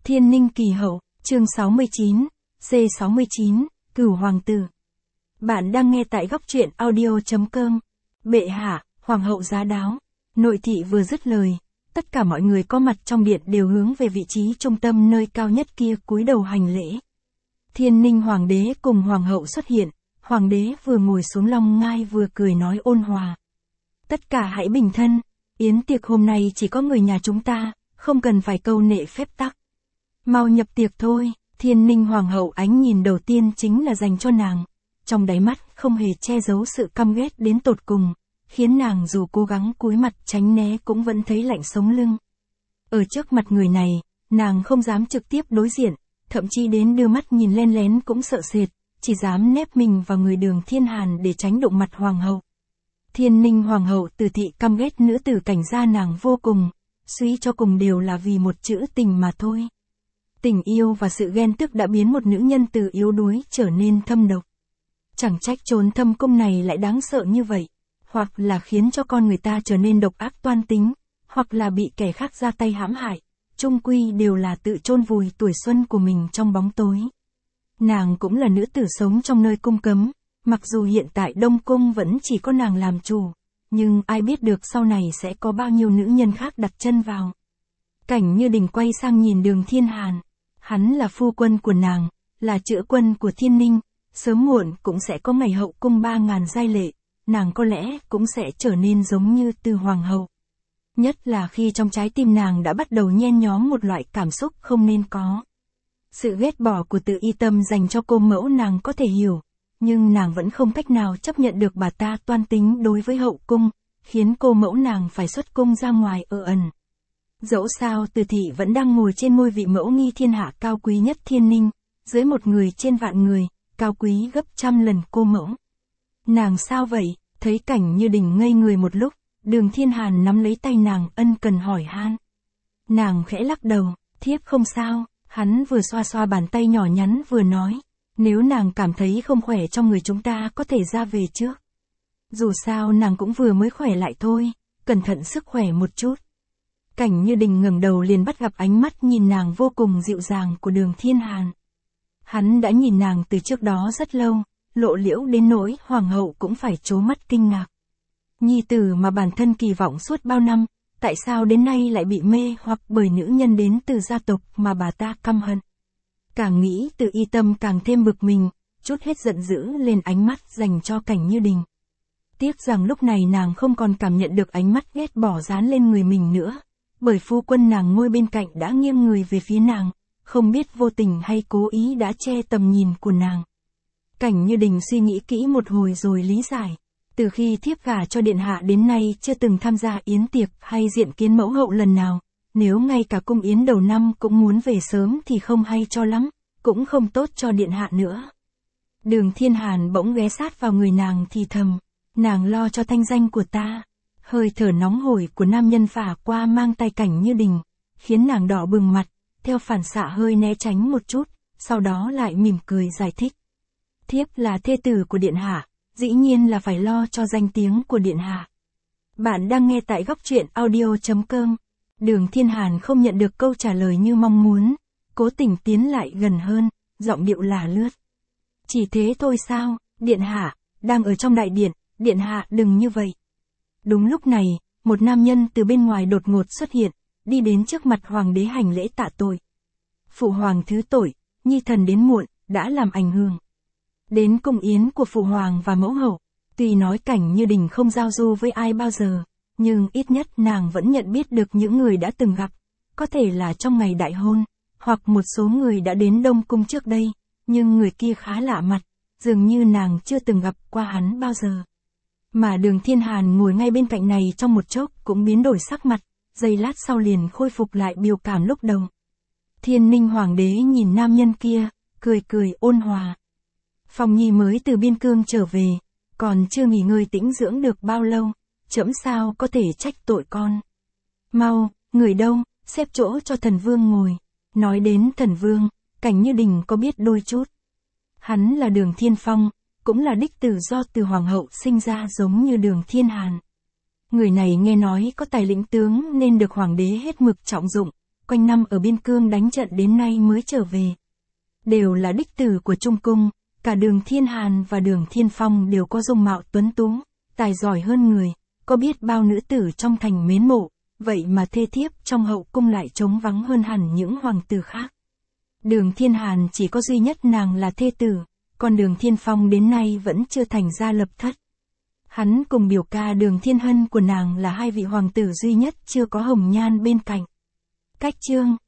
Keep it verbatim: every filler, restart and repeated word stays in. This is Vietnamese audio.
Thiên Ninh Kỳ Hậu, chương sáu mươi chín, C sáu mươi chín, Cửu Hoàng Tử. Bạn đang nghe tại góc truyện audio chấm com. Bệ hạ, Hoàng hậu giá đáo. Nội thị vừa dứt lời, tất cả mọi người có mặt trong điện đều hướng về vị trí trung tâm nơi cao nhất kia cúi đầu hành lễ. Thiên Ninh Hoàng đế cùng Hoàng hậu xuất hiện, Hoàng đế vừa ngồi xuống long ngai vừa cười nói ôn hòa. Tất cả hãy bình thân, yến tiệc hôm nay chỉ có người nhà chúng ta, không cần phải câu nệ phép tắc. Mau nhập tiệc thôi. Thiên Ninh Hoàng hậu ánh nhìn đầu tiên chính là dành cho nàng, trong đáy mắt không hề che giấu sự căm ghét đến tột cùng, khiến nàng dù cố gắng cúi mặt tránh né cũng vẫn thấy lạnh sống lưng. Ở trước mặt người này, nàng không dám trực tiếp đối diện, thậm chí đến đưa mắt nhìn len lén cũng sợ sệt, chỉ dám nép mình vào người Đường Thiên Hàn để tránh đụng mặt Hoàng hậu. Thiên Ninh Hoàng hậu từ thị căm ghét nữ tử cảnh gia nàng vô cùng, suy cho cùng đều là vì một chữ tình mà thôi. Tình yêu và sự ghen tức đã biến một nữ nhân từ yếu đuối trở nên thâm độc. Chẳng trách chốn thâm cung này lại đáng sợ như vậy, hoặc là khiến cho con người ta trở nên độc ác toan tính, hoặc là bị kẻ khác ra tay hãm hại, chung quy đều là tự chôn vùi tuổi xuân của mình trong bóng tối. Nàng cũng là nữ tử sống trong nơi cung cấm, mặc dù hiện tại Đông Cung vẫn chỉ có nàng làm chủ, nhưng ai biết được sau này sẽ có bao nhiêu nữ nhân khác đặt chân vào. Cảnh Như Đình quay sang nhìn Đường Thiên Hàn. Hắn là phu quân của nàng, là chữa quân của Thiên Ninh, sớm muộn cũng sẽ có ngày hậu cung ba ngàn giai lệ, nàng có lẽ cũng sẽ trở nên giống như Từ Hoàng hậu. Nhất là khi trong trái tim nàng đã bắt đầu nhen nhóm một loại cảm xúc không nên có. Sự ghét bỏ của Từ Y Tâm dành cho cô mẫu nàng có thể hiểu, nhưng nàng vẫn không cách nào chấp nhận được bà ta toan tính đối với hậu cung, khiến cô mẫu nàng phải xuất cung ra ngoài ở ẩn. Dẫu sao Từ thị vẫn đang ngồi trên ngôi vị mẫu nghi thiên hạ cao quý nhất Thiên Ninh, dưới một người trên vạn người, cao quý gấp trăm lần cô mẫu. Nàng sao vậy? Thấy Cảnh Như Đình ngây người một lúc, Đường Thiên Hàn nắm lấy tay nàng ân cần hỏi han. Nàng khẽ lắc đầu, thiếp không sao. Hắn vừa xoa xoa bàn tay nhỏ nhắn vừa nói, nếu nàng cảm thấy không khỏe trong người chúng ta có thể ra về trước. Dù sao nàng cũng vừa mới khỏe lại thôi, cẩn thận sức khỏe một chút. Cảnh Như Đình ngẩng đầu liền bắt gặp ánh mắt nhìn nàng vô cùng dịu dàng của Đường Thiên Hàn. Hắn đã nhìn nàng từ trước đó rất lâu, lộ liễu đến nỗi Hoàng hậu cũng phải trố mắt kinh ngạc. Nhi tử mà bản thân kỳ vọng suốt bao năm, tại sao đến nay lại bị mê hoặc bởi nữ nhân đến từ gia tộc mà bà ta căm hận. Càng nghĩ Từ Y Tâm càng thêm bực mình, chút hết giận dữ lên ánh mắt dành cho Cảnh Như Đình. Tiếc rằng lúc này nàng không còn cảm nhận được ánh mắt ghét bỏ dán lên người mình nữa. Bởi phu quân nàng ngồi bên cạnh đã nghiêng người về phía nàng, không biết vô tình hay cố ý đã che tầm nhìn của nàng. Cảnh Như Đình suy nghĩ kỹ một hồi rồi lý giải. Từ khi thiếp gả cho điện hạ đến nay chưa từng tham gia yến tiệc hay diện kiến mẫu hậu lần nào, nếu ngay cả cung yến đầu năm cũng muốn về sớm thì không hay cho lắm, cũng không tốt cho điện hạ nữa. Đường Thiên Hàn bỗng ghé sát vào người nàng thì thầm, nàng lo cho thanh danh của ta. Hơi thở nóng hổi của nam nhân phả qua mang tay Cảnh Như Đình, khiến nàng đỏ bừng mặt, theo phản xạ hơi né tránh một chút, sau đó lại mỉm cười giải thích. Thiếp là thê tử của điện hạ, dĩ nhiên là phải lo cho danh tiếng của điện hạ. Bạn đang nghe tại góc truyện audio chấm com. Đường Thiên Hàn không nhận được câu trả lời như mong muốn, cố tình tiến lại gần hơn, giọng điệu lả lướt. Chỉ thế thôi sao, điện hạ, đang ở trong đại điện, điện hạ đừng như vậy. Đúng lúc này, một nam nhân từ bên ngoài đột ngột xuất hiện, đi đến trước mặt hoàng đế hành lễ tạ tội. Phụ hoàng thứ tội, nhi thần đến muộn, đã làm ảnh hưởng đến cung yến của phụ hoàng và mẫu hậu. Tuy nói Cảnh Như Đình không giao du với ai bao giờ, nhưng ít nhất nàng vẫn nhận biết được những người đã từng gặp, có thể là trong ngày đại hôn, hoặc một số người đã đến Đông Cung trước đây, nhưng người kia khá lạ mặt, dường như nàng chưa từng gặp qua hắn bao giờ. Mà Đường Thiên Hàn ngồi ngay bên cạnh này trong một chốc cũng biến đổi sắc mặt, giây lát sau liền khôi phục lại biểu cảm lúc đầu. Thiên Ninh Hoàng đế nhìn nam nhân kia, cười cười ôn hòa. Phong Nhi mới từ biên cương trở về, còn chưa nghỉ ngơi tĩnh dưỡng được bao lâu, trẫm sao có thể trách tội con. Mau, người đâu, xếp chỗ cho thần vương ngồi. Nói đến thần vương, Cảnh Như Đình có biết đôi chút. Hắn là Đường Thiên Phong, cũng là đích tử do Từ Hoàng hậu sinh ra giống như Đường Thiên Hàn. Người này nghe nói có tài lĩnh tướng nên được hoàng đế hết mực trọng dụng, quanh năm ở biên cương đánh trận đến nay mới trở về. Đều là đích tử của Trung Cung, cả Đường Thiên Hàn và Đường Thiên Phong đều có dung mạo tuấn tú, tài giỏi hơn người, có biết bao nữ tử trong thành mến mộ, vậy mà thê thiếp trong hậu cung lại trống vắng hơn hẳn những hoàng tử khác. Đường Thiên Hàn chỉ có duy nhất nàng là thê tử, còn Đường Thiên Phong đến nay vẫn chưa thành gia lập thất. Hắn cùng biểu ca Đường Thiên Hân của nàng là hai vị hoàng tử duy nhất chưa có hồng nhan bên cạnh. Cách chương